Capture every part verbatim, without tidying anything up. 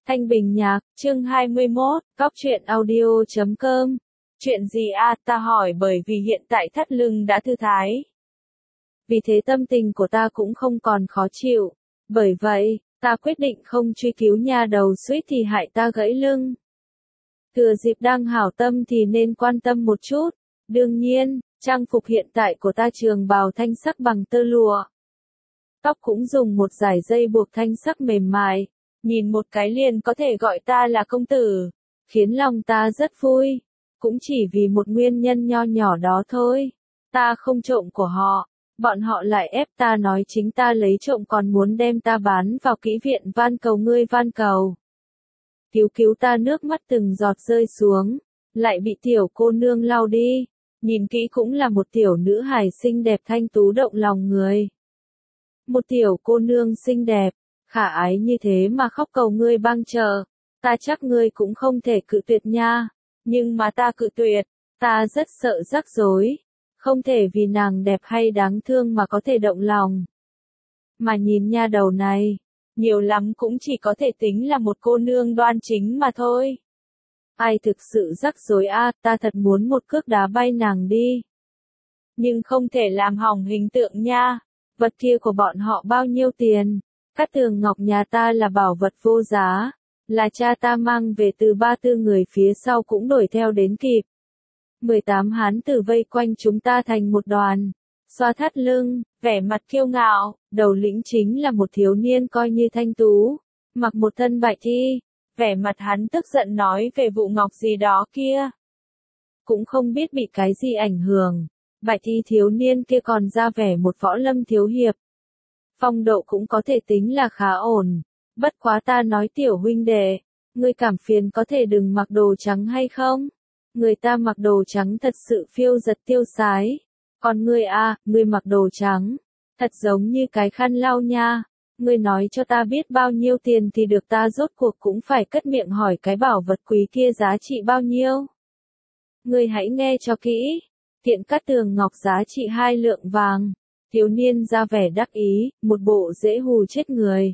Thanh Bình Nhạc, chương hai mươi mốt, Cóc truyện audio chấm com. Chuyện gì a, à, ta hỏi bởi vì hiện tại thắt lưng đã thư thái. Vì thế tâm tình của ta cũng không còn khó chịu. Bởi vậy, ta quyết định không truy cứu nha đầu suýt thì hại ta gãy lưng. Thừa dịp đang hảo tâm thì nên quan tâm một chút. Đương nhiên, trang phục hiện tại của ta trường bào thanh sắc bằng tơ lụa. Tóc cũng dùng một dải dây buộc thanh sắc mềm mại. Nhìn một cái liền có thể gọi ta là công tử, khiến lòng ta rất vui, cũng chỉ vì một nguyên nhân nho nhỏ đó thôi. Ta không trộm của họ, bọn họ lại ép ta nói chính ta lấy trộm còn muốn đem ta bán vào kỹ viện van cầu ngươi van cầu. Cứu cứu ta nước mắt từng giọt rơi xuống, lại bị tiểu cô nương lau đi, nhìn kỹ cũng là một tiểu nữ hài xinh đẹp thanh tú động lòng người. Một tiểu cô nương xinh đẹp, khả ái như thế mà khóc cầu ngươi bang chờ, ta chắc ngươi cũng không thể cự tuyệt nha, nhưng mà ta cự tuyệt, ta rất sợ rắc rối, không thể vì nàng đẹp hay đáng thương mà có thể động lòng. Mà nhìn nha đầu này, nhiều lắm cũng chỉ có thể tính là một cô nương đoan chính mà thôi. Ai thực sự rắc rối a, à, ta thật muốn một cước đá bay nàng đi. Nhưng không thể làm hỏng hình tượng nha, vật kia của bọn họ bao nhiêu tiền? Cát tường ngọc nhà ta là bảo vật vô giá, là cha ta mang về từ ba tư người phía sau cũng đuổi theo đến kịp. mười tám hán tử vây quanh chúng ta thành một đoàn, xoa thắt lưng, vẻ mặt kiêu ngạo, đầu lĩnh chính là một thiếu niên coi như thanh tú, mặc một thân bạch y, vẻ mặt hắn tức giận nói về vụ ngọc gì đó kia. Cũng không biết bị cái gì ảnh hưởng, bạch y thiếu niên kia còn ra vẻ một võ lâm thiếu hiệp. Phong độ cũng có thể tính là khá ổn, bất quá ta nói tiểu huynh đệ, ngươi cảm phiền có thể đừng mặc đồ trắng hay không? Người ta mặc đồ trắng thật sự phiêu giật tiêu sái, còn ngươi a, à, ngươi mặc đồ trắng, thật giống như cái khăn lau nha, ngươi nói cho ta biết bao nhiêu tiền thì được ta rốt cuộc cũng phải cất miệng hỏi cái bảo vật quý kia giá trị bao nhiêu? Ngươi hãy nghe cho kỹ, Tiện Cát Tường ngọc giá trị hai lượng vàng. Thiếu niên ra vẻ đắc ý, một bộ dễ hù chết người.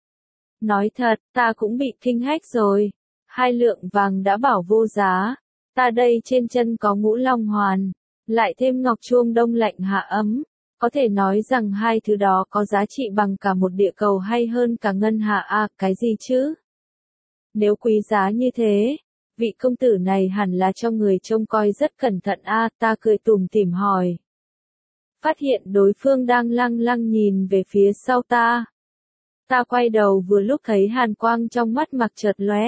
Nói thật, ta cũng bị kinh hách rồi. Hai lượng vàng đã bảo vô giá. Ta đây trên chân có ngũ long hoàn, lại thêm ngọc chuông đông lạnh hạ ấm. Có thể nói rằng hai thứ đó có giá trị bằng cả một địa cầu hay hơn cả ngân hạ a, à, cái gì chứ? Nếu quý giá như thế, vị công tử này hẳn là cho người trông coi rất cẩn thận a, à, ta cười tủm tỉm hỏi. Phát hiện đối phương đang lăng lăng nhìn về phía sau ta. Ta quay đầu vừa lúc thấy hàn quang trong mắt mặc chợt lóe.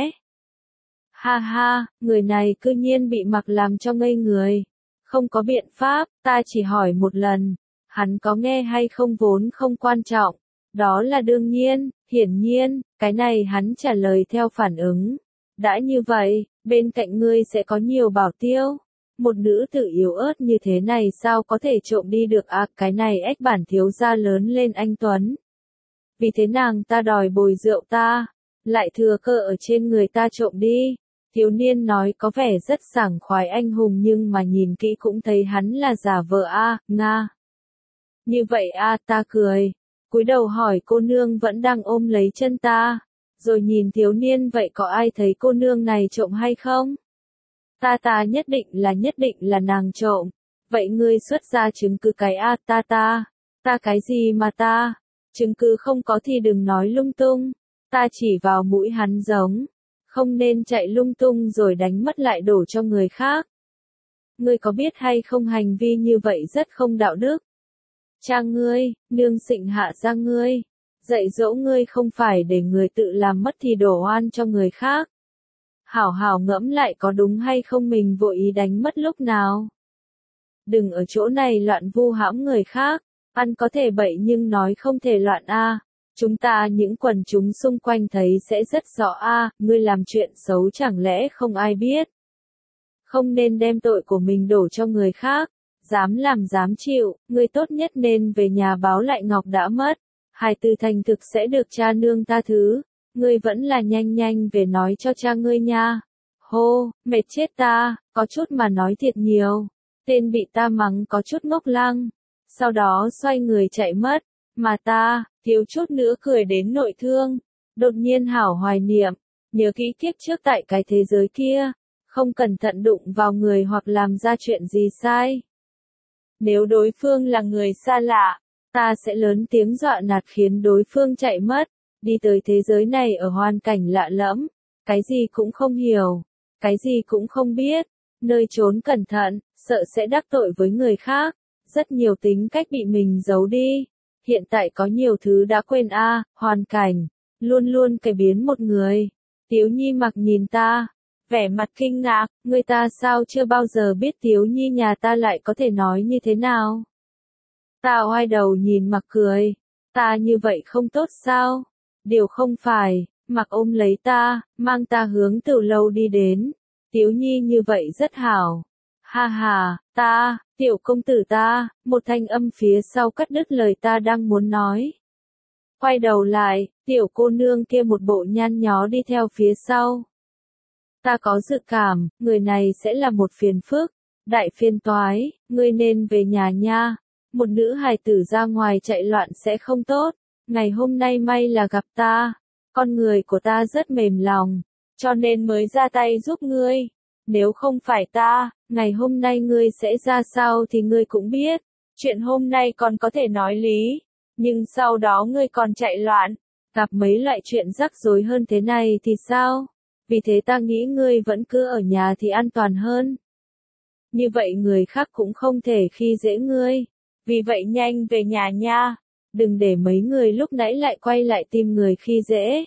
Ha ha, người này cư nhiên bị mặc làm cho ngây người. Không có biện pháp, ta chỉ hỏi một lần. Hắn có nghe hay không vốn không quan trọng. Đó là đương nhiên, hiển nhiên, cái này hắn trả lời theo phản ứng. Đã như vậy, bên cạnh ngươi sẽ có nhiều bảo tiêu. Một nữ tử yếu ớt như thế này sao có thể trộm đi được à, cái này ếch bản thiếu gia lớn lên anh Tuấn. Vì thế nàng ta đòi bồi rượu ta, lại thừa cơ ở trên người ta trộm đi. Thiếu niên nói có vẻ rất sảng khoái anh hùng nhưng mà nhìn kỹ cũng thấy hắn là giả vờ a, à, nga. Như vậy a, à, ta cười, cúi đầu hỏi cô nương vẫn đang ôm lấy chân ta, rồi nhìn thiếu niên vậy có ai thấy cô nương này trộm hay không? Ta ta nhất định là nhất định là nàng trộm. Vậy ngươi xuất ra chứng cứ cái a, à, ta ta. Ta cái gì mà ta? Chứng cứ không có thì đừng nói lung tung. Ta chỉ vào mũi hắn giống. Không nên chạy lung tung rồi đánh mất lại đổ cho người khác. Ngươi có biết hay không hành vi như vậy rất không đạo đức. Cha ngươi, nương xịnh hạ ra ngươi. Dạy dỗ ngươi không phải để người tự làm mất thì đổ oan cho người khác. Hảo hảo ngẫm lại có đúng hay không mình vội ý đánh mất lúc nào. Đừng ở chỗ này loạn vu hãm người khác, ăn có thể bậy nhưng nói không thể loạn a. À. Chúng ta những quần chúng xung quanh thấy sẽ rất rõ a, à, ngươi làm chuyện xấu chẳng lẽ không ai biết. Không nên đem tội của mình đổ cho người khác, dám làm dám chịu, ngươi tốt nhất nên về nhà báo lại ngọc đã mất. Hài từ thành thực sẽ được cha nương tha thứ. Ngươi vẫn là nhanh nhanh về nói cho cha ngươi nha. Hô, mệt chết ta, có chút mà nói thiệt nhiều. Tên bị ta mắng có chút ngốc lăng. Sau đó xoay người chạy mất. Mà ta, thiếu chút nữa cười đến nội thương. Đột nhiên hảo hoài niệm. Nhớ kỹ kiếp trước tại cái thế giới kia, không cẩn thận đụng vào người hoặc làm ra chuyện gì sai. Nếu đối phương là người xa lạ, ta sẽ lớn tiếng dọa nạt khiến đối phương chạy mất, đi tới thế giới này ở hoàn cảnh lạ lẫm, cái gì cũng không hiểu, cái gì cũng không biết, nơi trốn cẩn thận, sợ sẽ đắc tội với người khác, rất nhiều tính cách bị mình giấu đi. Hiện tại có nhiều thứ đã quên a, à, hoàn cảnh, luôn luôn cải biến một người. Tiếu Nhi mặc nhìn ta, vẻ mặt kinh ngạc, người ta sao chưa bao giờ biết Tiếu Nhi nhà ta lại có thể nói như thế nào. Ta oai đầu nhìn Mặc cười, ta như vậy không tốt sao? Điều không phải, Mặc ôm lấy ta, mang ta hướng Tiểu Lâu đi đến. Tiếu Nhi như vậy rất hảo. Ha ha, ta, tiểu công tử ta, một thanh âm phía sau cắt đứt lời ta đang muốn nói. Quay đầu lại, tiểu cô nương kia một bộ nhăn nhó đi theo phía sau. Ta có dự cảm, người này sẽ là một phiền phức, đại phiền toái, ngươi nên về nhà nha. Một nữ hài tử ra ngoài chạy loạn sẽ không tốt. Ngày hôm nay may là gặp ta, con người của ta rất mềm lòng, cho nên mới ra tay giúp ngươi. Nếu không phải ta, ngày hôm nay ngươi sẽ ra sao thì ngươi cũng biết. Chuyện hôm nay còn có thể nói lý, nhưng sau đó ngươi còn chạy loạn, gặp mấy loại chuyện rắc rối hơn thế này thì sao? Vì thế ta nghĩ ngươi vẫn cứ ở nhà thì an toàn hơn. Như vậy người khác cũng không thể khi dễ ngươi. Vì vậy nhanh về nhà nha, đừng để mấy người lúc nãy lại quay lại tìm người khi dễ.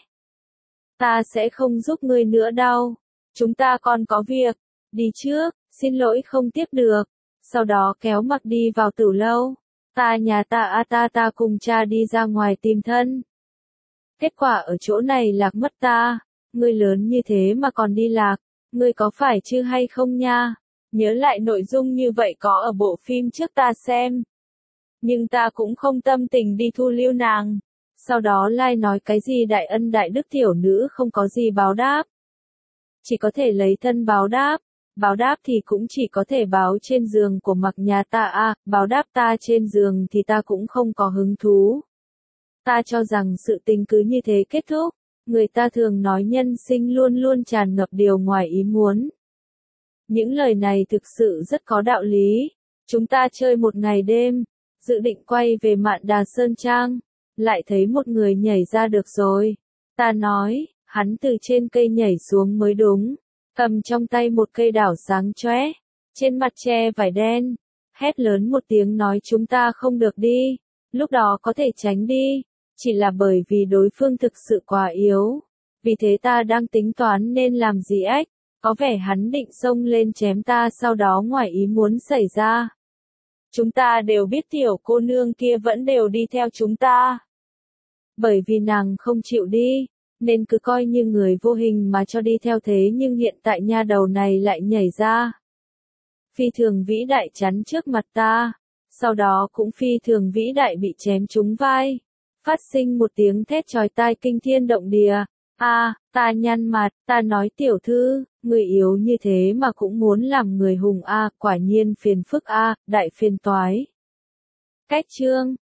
Ta sẽ không giúp ngươi nữa đâu. Chúng ta còn có việc, đi trước, xin lỗi không tiếp được. Sau đó kéo Mặc đi vào Tiểu Lâu. Ta nhà ta a ta ta cùng cha đi ra ngoài tìm thân. Kết quả ở chỗ này lạc mất ta. Ngươi lớn như thế mà còn đi lạc, ngươi có phải chứ hay không nha? Nhớ lại nội dung như vậy có ở bộ phim trước ta xem. Nhưng ta cũng không tâm tình đi thu lưu nàng. Sau đó Lai nói cái gì đại ân đại đức tiểu nữ không có gì báo đáp. Chỉ có thể lấy thân báo đáp. Báo đáp thì cũng chỉ có thể báo trên giường của Mặc nhà ta a, à, báo đáp ta trên giường thì ta cũng không có hứng thú. Ta cho rằng sự tình cứ như thế kết thúc. Người ta thường nói nhân sinh luôn luôn tràn ngập điều ngoài ý muốn. Những lời này thực sự rất có đạo lý. Chúng ta chơi một ngày đêm, dự định quay về Mạn Đà Sơn Trang, lại thấy một người nhảy ra được rồi. Ta nói, hắn từ trên cây nhảy xuống mới đúng, cầm trong tay một cây đảo sáng chóe, trên mặt che vải đen, hét lớn một tiếng nói chúng ta không được đi, lúc đó có thể tránh đi, chỉ là bởi vì đối phương thực sự quá yếu. Vì thế ta đang tính toán nên làm gì ếch, có vẻ hắn định xông lên chém ta sau đó ngoài ý muốn xảy ra. Chúng ta đều biết tiểu cô nương kia vẫn đều đi theo chúng ta. Bởi vì nàng không chịu đi, nên cứ coi như người vô hình mà cho đi theo thế nhưng hiện tại nha đầu này lại nhảy ra. Phi thường vĩ đại chắn trước mặt ta, sau đó cũng phi thường vĩ đại bị chém trúng vai. Phát sinh một tiếng thét chói tai kinh thiên động địa. A, à, ta nhăn mặt, ta nói tiểu thư, người yếu như thế mà cũng muốn làm người hùng a, à, quả nhiên phiền phức a, à, đại phiền toái. Cách chương